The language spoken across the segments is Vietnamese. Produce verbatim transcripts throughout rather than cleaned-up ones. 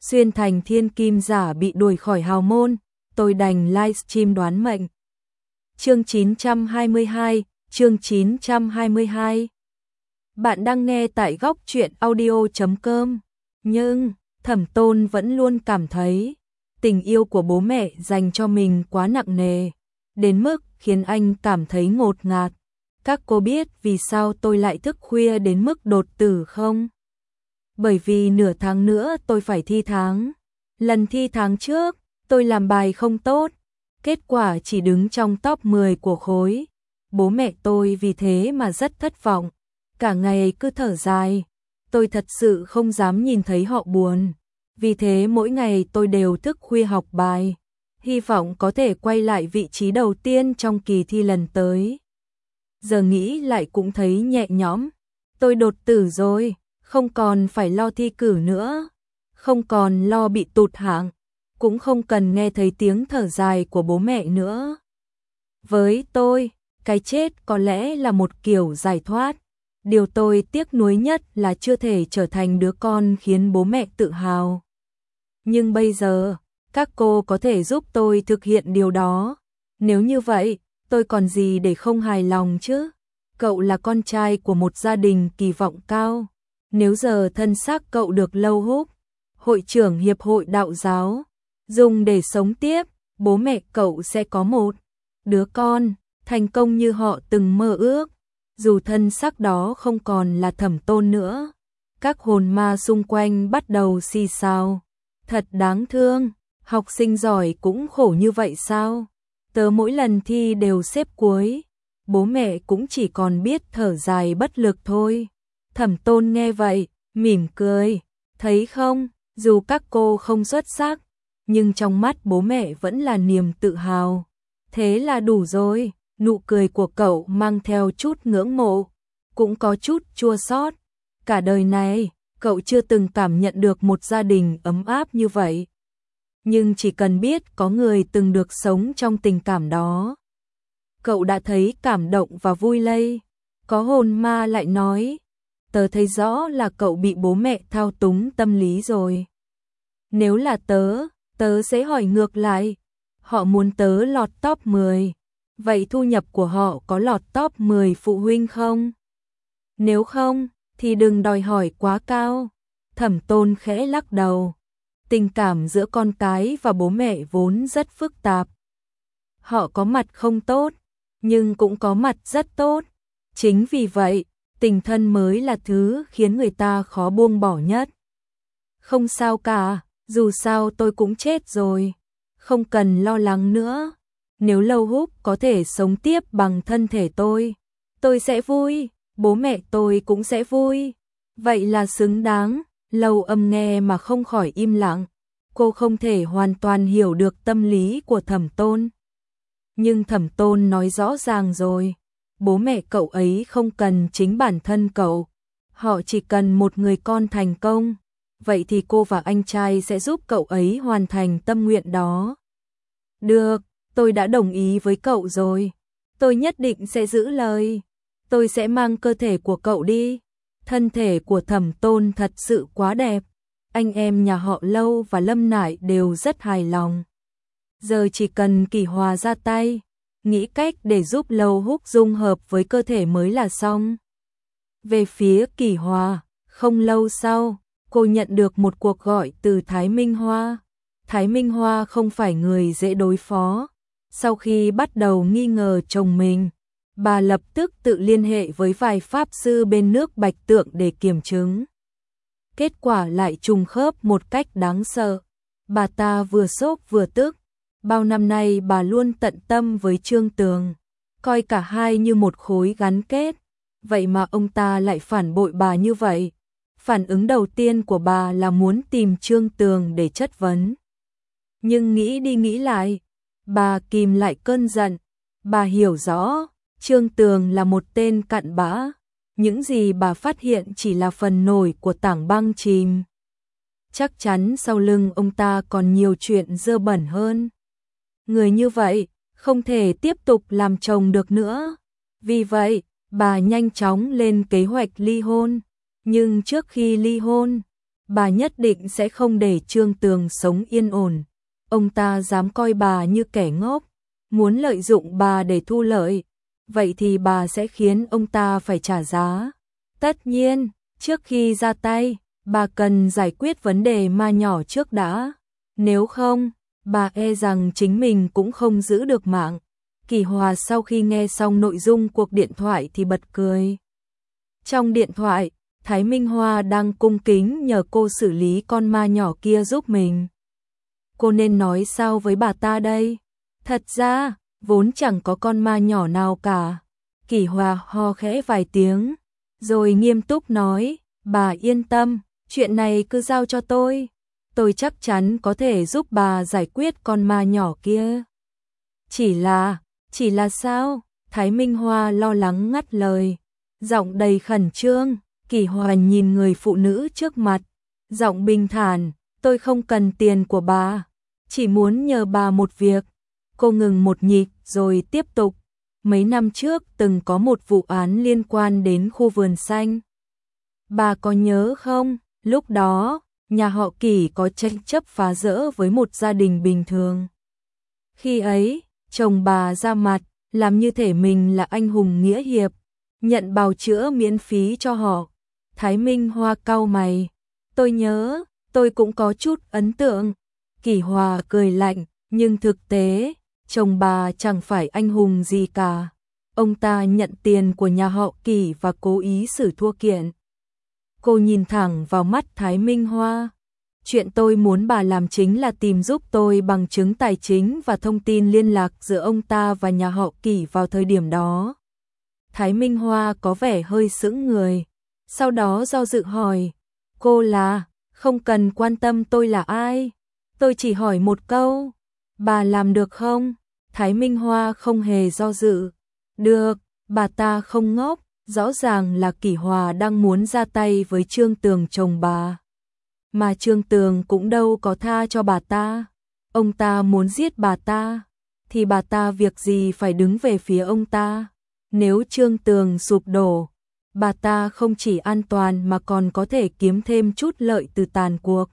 xuyên thành thiên kim giả bị đuổi khỏi hào môn, tôi đành livestream đoán mệnh. Chương chín trăm hai mươi hai, chương chín trăm hai mươi hai. Bạn đang nghe tại góc truyện audio chấm com. Nhưng, Thẩm Tôn vẫn luôn cảm thấy tình yêu của bố mẹ dành cho mình quá nặng nề, đến mức khiến anh cảm thấy ngột ngạt. Các cô biết vì sao tôi lại thức khuya đến mức đột tử không? Bởi vì nửa tháng nữa tôi phải thi tháng. Lần thi tháng trước, tôi làm bài không tốt, kết quả chỉ đứng trong top mười của khối. Bố mẹ tôi vì thế mà rất thất vọng, cả ngày cứ thở dài. Tôi thật sự không dám nhìn thấy họ buồn, vì thế mỗi ngày tôi đều thức khuya học bài, hy vọng có thể quay lại vị trí đầu tiên trong kỳ thi lần tới. Giờ nghĩ lại cũng thấy nhẹ nhõm, tôi đột tử rồi, không còn phải lo thi cử nữa, không còn lo bị tụt hạng, cũng không cần nghe thấy tiếng thở dài của bố mẹ nữa. Với tôi, cái chết có lẽ là một kiểu giải thoát. Điều tôi tiếc nuối nhất là chưa thể trở thành đứa con khiến bố mẹ tự hào. Nhưng bây giờ, các cô có thể giúp tôi thực hiện điều đó. Nếu như vậy, tôi còn gì để không hài lòng chứ? Cậu là con trai của một gia đình kỳ vọng cao. Nếu giờ thân xác cậu được Lâu Húc, hội trưởng hiệp hội đạo giáo, dùng để sống tiếp, bố mẹ cậu sẽ có một đứa con thành công như họ từng mơ ước. Dù thân xác đó không còn là Thẩm Tôn nữa, các hồn ma xung quanh bắt đầu xì xào. Thật đáng thương, học sinh giỏi cũng khổ như vậy sao? Tớ mỗi lần thi đều xếp cuối, bố mẹ cũng chỉ còn biết thở dài bất lực thôi. Thẩm Tôn nghe vậy, mỉm cười, thấy không, dù các cô không xuất sắc, nhưng trong mắt bố mẹ vẫn là niềm tự hào. Thế là đủ rồi. Nụ cười của cậu mang theo chút ngưỡng mộ, cũng có chút chua xót. Cả đời này, cậu chưa từng cảm nhận được một gia đình ấm áp như vậy. Nhưng chỉ cần biết có người từng được sống trong tình cảm đó, cậu đã thấy cảm động và vui lây. Có hồn ma lại nói, tớ thấy rõ là cậu bị bố mẹ thao túng tâm lý rồi. Nếu là tớ, tớ sẽ hỏi ngược lại, họ muốn tớ lọt top mười. Vậy thu nhập của họ có lọt top mười phụ huynh không? Nếu không, thì đừng đòi hỏi quá cao. Thẩm Tôn khẽ lắc đầu. Tình cảm giữa con cái và bố mẹ vốn rất phức tạp. Họ có mặt không tốt, nhưng cũng có mặt rất tốt. Chính vì vậy, tình thân mới là thứ khiến người ta khó buông bỏ nhất. Không sao cả, dù sao tôi cũng chết rồi. Không cần lo lắng nữa. Nếu Lâu Húc có thể sống tiếp bằng thân thể tôi, tôi sẽ vui, bố mẹ tôi cũng sẽ vui. Vậy là xứng đáng. Lâu Âm nghe mà không khỏi im lặng. Cô không thể hoàn toàn hiểu được tâm lý của Thẩm Tôn. Nhưng Thẩm Tôn nói rõ ràng rồi, bố mẹ cậu ấy không cần chính bản thân cậu, họ chỉ cần một người con thành công. Vậy thì cô và anh trai sẽ giúp cậu ấy hoàn thành tâm nguyện đó. Được. Tôi đã đồng ý với cậu rồi. Tôi nhất định sẽ giữ lời. Tôi sẽ mang cơ thể của cậu đi. Thân thể của Thẩm Tôn thật sự quá đẹp. Anh em nhà họ Lâu và Lâm Nải đều rất hài lòng. Giờ chỉ cần Kỳ Hòa ra tay, nghĩ cách để giúp Lâu Húc dung hợp với cơ thể mới là xong. Về phía Kỳ Hòa, không lâu sau, cô nhận được một cuộc gọi từ Thái Minh Hoa. Thái Minh Hoa không phải người dễ đối phó. Sau khi bắt đầu nghi ngờ chồng mình, bà lập tức tự liên hệ với vài pháp sư bên nước Bạch Tượng để kiểm chứng. Kết quả lại trùng khớp một cách đáng sợ. Bà ta vừa sốt vừa tức. Bao năm nay bà luôn tận tâm với Trương Tường, coi cả hai như một khối gắn kết. Vậy mà ông ta lại phản bội bà như vậy. Phản ứng đầu tiên của bà là muốn tìm Trương Tường để chất vấn. Nhưng nghĩ đi nghĩ lại, bà kìm lại cơn giận. Bà hiểu rõ, Trương Tường là một tên cặn bã. Những gì bà phát hiện chỉ là phần nổi của tảng băng chìm. Chắc chắn sau lưng ông ta còn nhiều chuyện dơ bẩn hơn. Người như vậy, không thể tiếp tục làm chồng được nữa. Vì vậy, bà nhanh chóng lên kế hoạch ly hôn. Nhưng trước khi ly hôn, bà nhất định sẽ không để Trương Tường sống yên ổn. Ông ta dám coi bà như kẻ ngốc, muốn lợi dụng bà để thu lợi, vậy thì bà sẽ khiến ông ta phải trả giá. Tất nhiên, trước khi ra tay, bà cần giải quyết vấn đề ma nhỏ trước đã. Nếu không, bà e rằng chính mình cũng không giữ được mạng. Kỳ Hòa sau khi nghe xong nội dung cuộc điện thoại thì bật cười. Trong điện thoại, Thái Minh Hoa đang cung kính nhờ cô xử lý con ma nhỏ kia giúp mình. Cô nên nói sao với bà ta đây? Thật ra, vốn chẳng có con ma nhỏ nào cả. Kỳ Hòa ho khẽ vài tiếng, rồi nghiêm túc nói, bà yên tâm, chuyện này cứ giao cho tôi. Tôi chắc chắn có thể giúp bà giải quyết con ma nhỏ kia. Chỉ là, chỉ là sao? Thái Minh Hoa lo lắng ngắt lời, giọng đầy khẩn trương. Kỳ Hòa nhìn người phụ nữ trước mặt, giọng bình thản, tôi không cần tiền của bà, chỉ muốn nhờ bà một việc. Cô ngừng một nhịp rồi tiếp tục, mấy năm trước từng có một vụ án liên quan đến khu vườn xanh. Bà có nhớ không, lúc đó, nhà họ Kỳ có tranh chấp phá rỡ với một gia đình bình thường. Khi ấy, chồng bà ra mặt, làm như thể mình là anh hùng nghĩa hiệp, nhận bào chữa miễn phí cho họ. Thái Minh Hoa cau mày, tôi nhớ, tôi cũng có chút ấn tượng. Kỳ Hòa cười lạnh, nhưng thực tế, chồng bà chẳng phải anh hùng gì cả. Ông ta nhận tiền của nhà họ Kỳ và cố ý xử thua kiện. Cô nhìn thẳng vào mắt Thái Minh Hoa. Chuyện tôi muốn bà làm chính là tìm giúp tôi bằng chứng tài chính và thông tin liên lạc giữa ông ta và nhà họ Kỳ vào thời điểm đó. Thái Minh Hoa có vẻ hơi sững người. Sau đó do dự hỏi, cô là, không cần quan tâm tôi là ai. Tôi chỉ hỏi một câu, bà làm được không? Thái Minh Hoa không hề do dự. Được, bà ta không ngốc, rõ ràng là Kỳ Hòa đang muốn ra tay với Trương Tường chồng bà. Mà Trương Tường cũng đâu có tha cho bà ta. Ông ta muốn giết bà ta, thì bà ta việc gì phải đứng về phía ông ta. Nếu Trương Tường sụp đổ, bà ta không chỉ an toàn mà còn có thể kiếm thêm chút lợi từ tàn cuộc.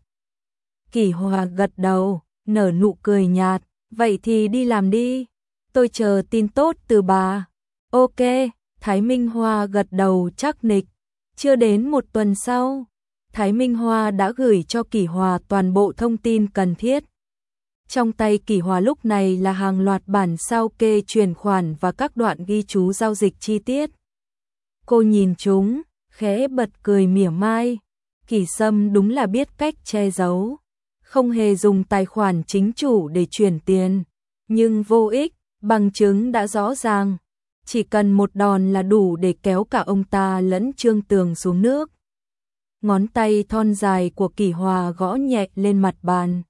Kỳ Hòa gật đầu, nở nụ cười nhạt, vậy thì đi làm đi, tôi chờ tin tốt từ bà. Ok, Thái Minh Hoa gật đầu chắc nịch. Chưa đến một tuần sau, Thái Minh Hoa đã gửi cho Kỳ Hòa toàn bộ thông tin cần thiết. Trong tay Kỳ Hòa lúc này là hàng loạt bản sao kê chuyển khoản và các đoạn ghi chú giao dịch chi tiết. Cô nhìn chúng, khẽ bật cười mỉa mai. Kỳ Sâm đúng là biết cách che giấu, không hề dùng tài khoản chính chủ để chuyển tiền, nhưng vô ích, bằng chứng đã rõ ràng, chỉ cần một đòn là đủ để kéo cả ông ta lẫn Trương Tường xuống nước. Ngón tay thon dài của Kỳ Hòa gõ nhẹ lên mặt bàn.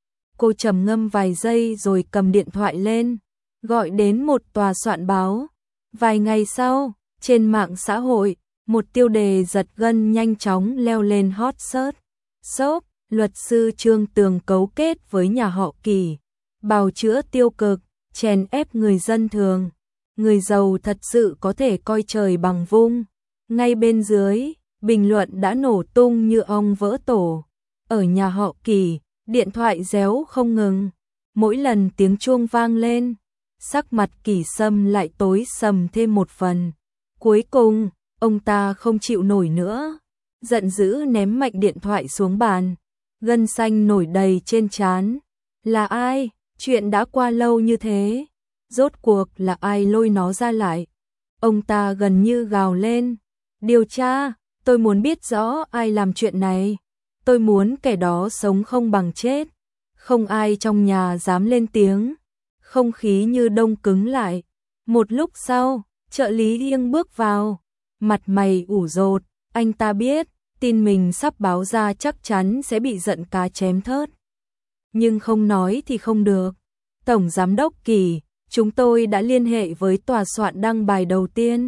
Cô trầm ngâm vài giây rồi cầm điện thoại lên, gọi đến một tòa soạn báo. Vài ngày sau, trên mạng xã hội, một tiêu đề giật gân nhanh chóng leo lên hot search. Shop, luật sư Trương Tường cấu kết với nhà họ Kỳ, bào chữa tiêu cực, chèn ép người dân thường. Người giàu thật sự có thể coi trời bằng vung. Ngay bên dưới, bình luận đã nổ tung như ong vỡ tổ. Ở nhà họ Kỳ, điện thoại réo không ngừng. Mỗi lần tiếng chuông vang lên, sắc mặt Kỳ Sâm lại tối sầm thêm một phần. Cuối cùng, ông ta không chịu nổi nữa, giận dữ ném mạnh điện thoại xuống bàn, gân xanh nổi đầy trên trán. Là ai? Chuyện đã qua lâu như thế, rốt cuộc là ai lôi nó ra lại? Ông ta gần như gào lên, điều tra, tôi muốn biết rõ ai làm chuyện này, tôi muốn kẻ đó sống không bằng chết. Không ai trong nhà dám lên tiếng, không khí như đông cứng lại. Một lúc sau, trợ lý Yên bước vào, mặt mày ủ rột, anh ta biết, tin mình sắp báo ra chắc chắn sẽ bị giận cá chém thớt. Nhưng không nói thì không được. Tổng Giám đốc Kỳ, chúng tôi đã liên hệ với tòa soạn đăng bài đầu tiên.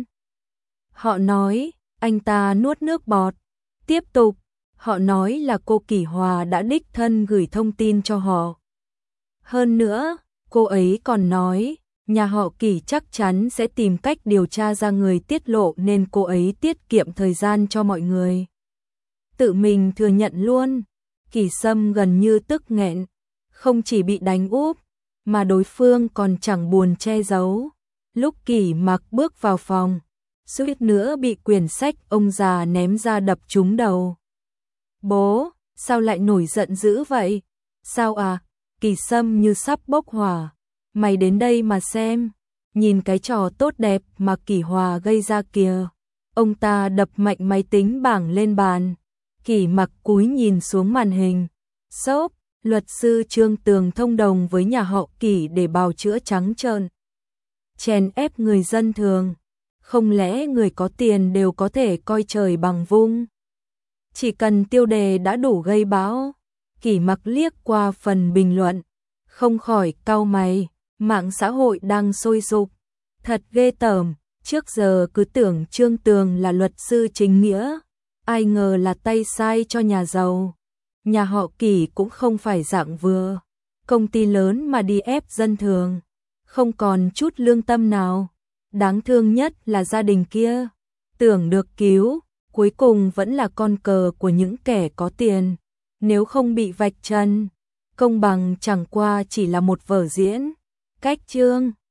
Họ nói, anh ta nuốt nước bọt. Tiếp tục, họ nói là cô Kỳ Hòa đã đích thân gửi thông tin cho họ. Hơn nữa, cô ấy còn nói, nhà họ Kỳ chắc chắn sẽ tìm cách điều tra ra người tiết lộ nên cô ấy tiết kiệm thời gian cho mọi người. tự mình thừa nhận luôn. Kỷ Sâm gần như tức nghẹn, không chỉ bị đánh úp, mà đối phương còn chẳng buồn che giấu. Lúc Kỷ Mặc bước vào phòng, suýt nữa bị quyển sách ông già ném ra đập trúng đầu. Bố, sao lại nổi giận dữ vậy? Sao à? Kỷ Sâm như sắp bốc hỏa. Mày đến đây mà xem, nhìn cái trò tốt đẹp mà Kỷ Hòa gây ra kìa. Ông ta đập mạnh máy tính bảng lên bàn. Kỷ Mặc cúi nhìn xuống màn hình. Sốp, luật sư Trương Tường thông đồng với nhà họ Kỷ để bào chữa trắng trợn, chèn ép người dân thường. Không lẽ người có tiền đều có thể coi trời bằng vung? Chỉ cần tiêu đề đã đủ gây bão. Kỷ Mặc liếc qua phần bình luận, không khỏi cau mày. Mạng xã hội đang sôi sục, thật ghê tởm. Trước giờ cứ tưởng Trương Tường là luật sư chính nghĩa, ai ngờ là tay sai cho nhà giàu. Nhà họ Kỷ cũng không phải dạng vừa, công ty lớn mà đi ép dân thường, không còn chút lương tâm nào. Đáng thương nhất là gia đình kia, tưởng được cứu, cuối cùng vẫn là con cờ của những kẻ có tiền. Nếu không bị vạch trần, công bằng chẳng qua chỉ là một vở diễn. Cách chương